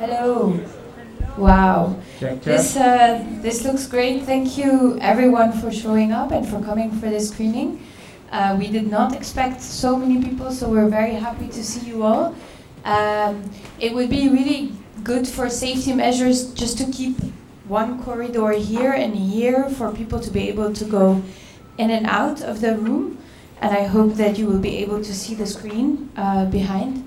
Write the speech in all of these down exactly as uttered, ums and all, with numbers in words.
Hello. Wow. Check, check. This uh, this looks great. Thank you everyone for showing up and for coming for this screening. Uh, we did not expect so many people, so we're very happy to see you all. Um, it would be really good for safety measures just to keep one corridor here and here for people to be able to go in and out of the room. And I hope that you will be able to see the screen uh, behind.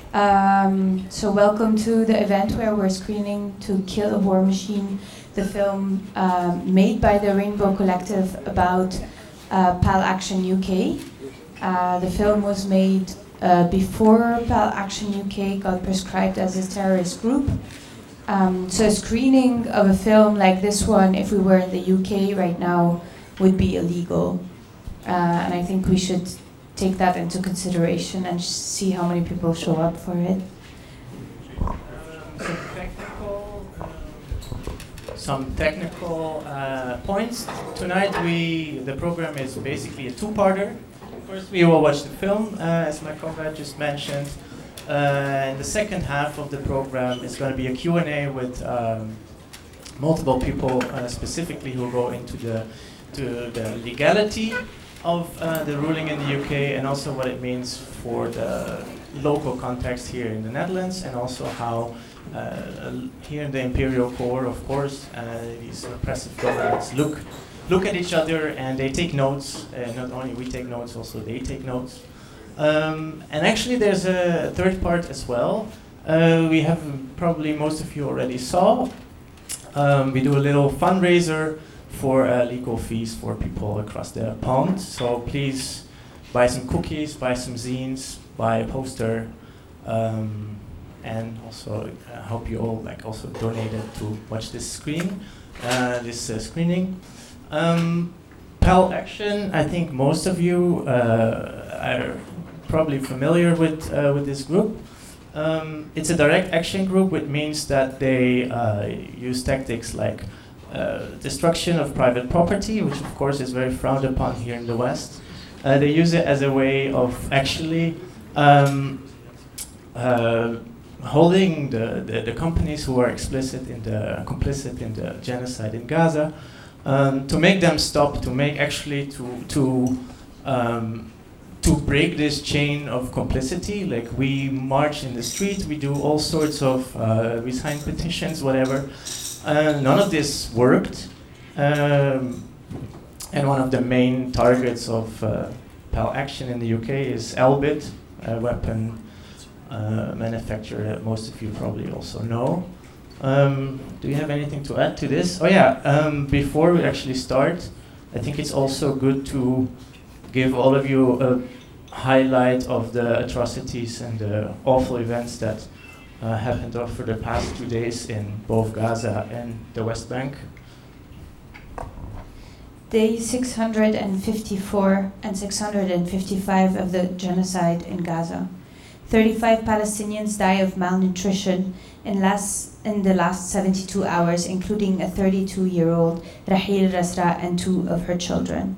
Um, so welcome to the event where we're screening To Kill a War Machine, the film um, made by the Rainbow Collective about uh, PAL Action U K. Uh, the film was made uh, before PAL Action U K got prescribed as a terrorist group. Um, so a screening of a film like this one, if we were in the U K right now, would be illegal. Uh, and I think we should take that into consideration and see how many people show up for it. Um, some technical, uh, some technical uh, points. Tonight, we the program is basically a two-parter. First, we will watch the film, uh, as my comrade just mentioned. Uh, and the second half of the program is going to be a Q and A with um, multiple people, uh, specifically who go into the to the legality of uh, the ruling in the U K and also what it means for the local context here in the Netherlands, and also how uh, here in the Imperial Core, of course, uh, these repressive governments look look at each other and they take notes. Uh, not only we take notes, also they take notes. Um, and actually there's a third part as well. Uh, we have, probably most of you already saw. Um, we do a little fundraiser for uh, legal fees for people across the pond. So please buy some cookies, buy some zines, buy a poster, um, and also uh, hope you all like also donated to watch this screen, uh, this uh, screening. Um, PAL Action, I think most of you uh, are probably familiar with uh, with this group. Um, it's a direct action group, which means that they uh, use tactics like Uh, destruction of private property, which of course is very frowned upon here in the West. Uh, they use it as a way of actually um, uh, holding the, the, the companies who are explicit in the complicit in the genocide in Gaza, um, to make them stop, to make actually to to um, to break this chain of complicity. Like, we march in the street, we do all sorts of uh, we sign petitions, whatever. Uh, none of this worked, um, and one of the main targets of uh, PAL Action in the U K is Elbit, a weapon uh, manufacturer that most of you probably also know. Um, do you have anything to add to this? Oh yeah, um, before we actually start, I think it's also good to give all of you a highlight of the atrocities and the awful events that Uh, happened over the past two days in both Gaza and the West Bank. Day six hundred fifty-four and six hundred fifty-five of the genocide in Gaza. thirty-five Palestinians die of malnutrition in, last, in the last seventy-two hours, including a thirty-two-year-old Raheel Rasra and two of her children.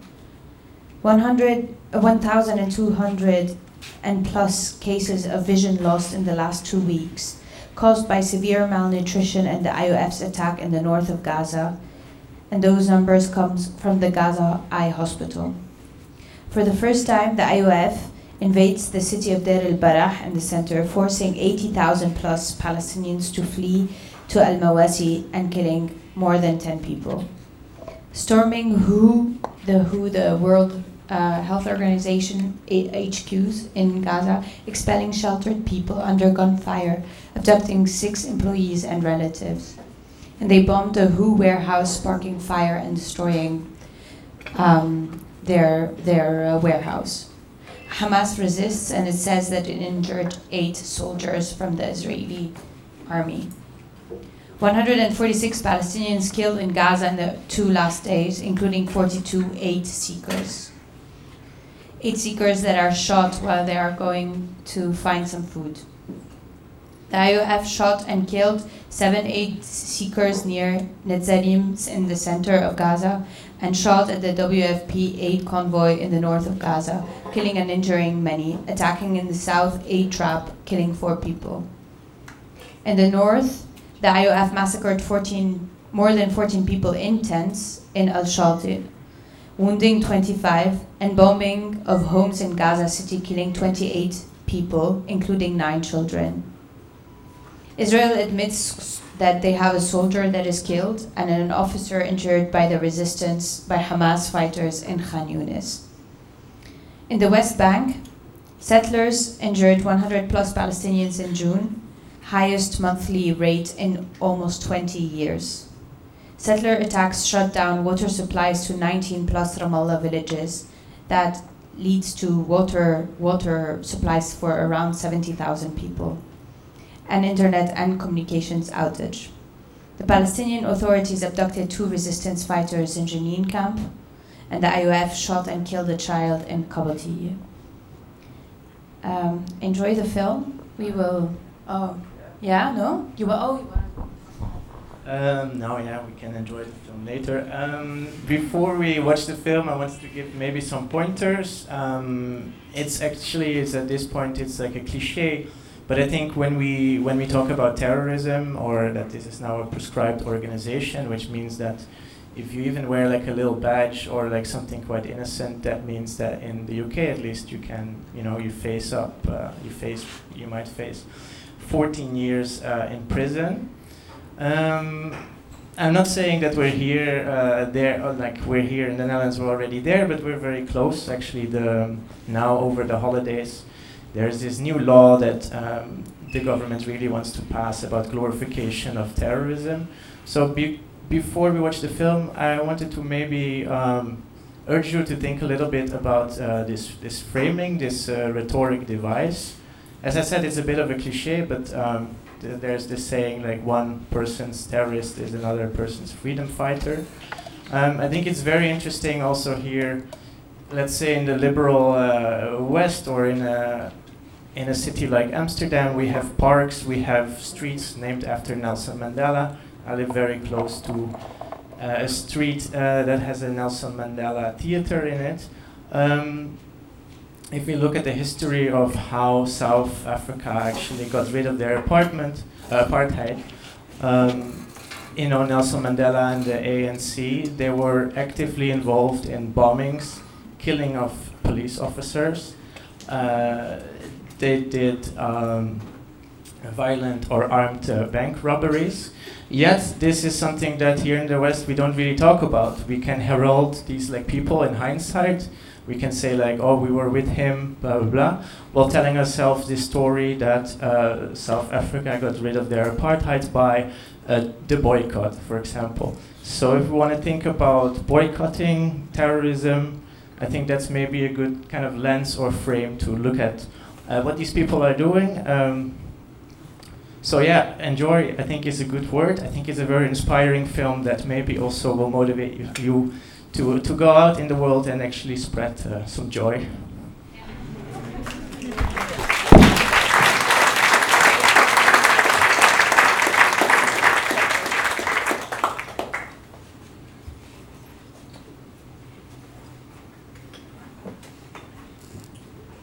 one thousand two hundred and plus cases of vision lost in the last two weeks, caused by severe malnutrition and the I O F's attack in the north of Gaza, and those numbers come from the Gaza Eye Hospital. For the first time, the I O F invades the city of Deir el-Balah in the center, forcing eighty thousand plus Palestinians to flee to Al-Mawasi and killing more than ten people. Storming W H O, the W H O, the World Uh, Health Organization H Qs in Gaza, expelling sheltered people under gunfire, abducting six employees and relatives. And they bombed a W H O warehouse, sparking fire and destroying um, their, their uh, warehouse. Hamas resists, and it says that it injured eight soldiers from the Israeli army. one hundred forty-six Palestinians killed in Gaza in the two last days, including forty-two aid seekers. Eight seekers that are shot while they are going to find some food. The I O F shot and killed seven aid seekers near Netzarim in the center of Gaza, and shot at the W F P aid convoy in the north of Gaza, killing and injuring many, attacking in the south aid trap, killing four people. In the north, the I O F massacred fourteen, more than fourteen people in tents in Al-Shalti, wounding twenty-five, and bombing of homes in Gaza City, killing twenty-eight people, including nine children. Israel admits that they have a soldier that is killed and an officer injured by the resistance by Hamas fighters in Khan Yunis. In the West Bank, settlers injured one hundred plus Palestinians in June, highest monthly rate in almost twenty years. Settler attacks shut down water supplies to nineteen plus Ramallah villages. That leads to water, water supplies for around seventy thousand people, and internet and communications outage. The Palestinian authorities abducted two resistance fighters in Jenin camp, and the I O F shot and killed a child in Qabati. Um, enjoy the film. We will. Oh, yeah, no? You will. Oh, you will. Um, no, yeah, we can enjoy the film later. Um, before we watch the film, I wanted to give maybe some pointers. Um, it's actually, it's at this point, it's like a cliche, but I think when we when we talk about terrorism, or that this is now a prescribed organization, which means that if you even wear like a little badge or like something quite innocent, that means that in the U K at least you can, you know, you face up, uh, you face, you might face fourteen years uh, in prison. Um, I'm not saying that we're here, uh, there, or like we're here in the Netherlands, we're already there, but we're very close. Actually, the now over the holidays, there's this new law that um, the government really wants to pass about glorification of terrorism. So be before we watch the film, I wanted to maybe um, urge you to think a little bit about uh, this this framing, this uh, rhetoric device. As I said, it's a bit of a cliche, but um, th there's this saying like one person's terrorist is another person's freedom fighter. Um, I think it's very interesting also here, let's say in the liberal uh, West, or in a, in a city like Amsterdam, we have parks, we have streets named after Nelson Mandela. I live very close to uh, a street uh, that has a Nelson Mandela theater in it. Um, If we look at the history of how South Africa actually got rid of their apartment, uh, apartheid, um, you know, Nelson Mandela and the A N C, they were actively involved in bombings, killing of police officers. Uh, they did um, violent or armed uh, bank robberies. Yet this is something that here in the West we don't really talk about. We can herald these like people in hindsight. We can say like, oh, we were with him, blah, blah, blah, while telling ourselves this story that uh, South Africa got rid of their apartheid by uh, the boycott, for example. So if we want to think about boycotting terrorism, I think that's maybe a good kind of lens or frame to look at uh, what these people are doing. Um, so yeah, enjoy, I think is a good word. I think it's a very inspiring film that maybe also will motivate you, you to, to go out in the world and actually spread uh, some joy.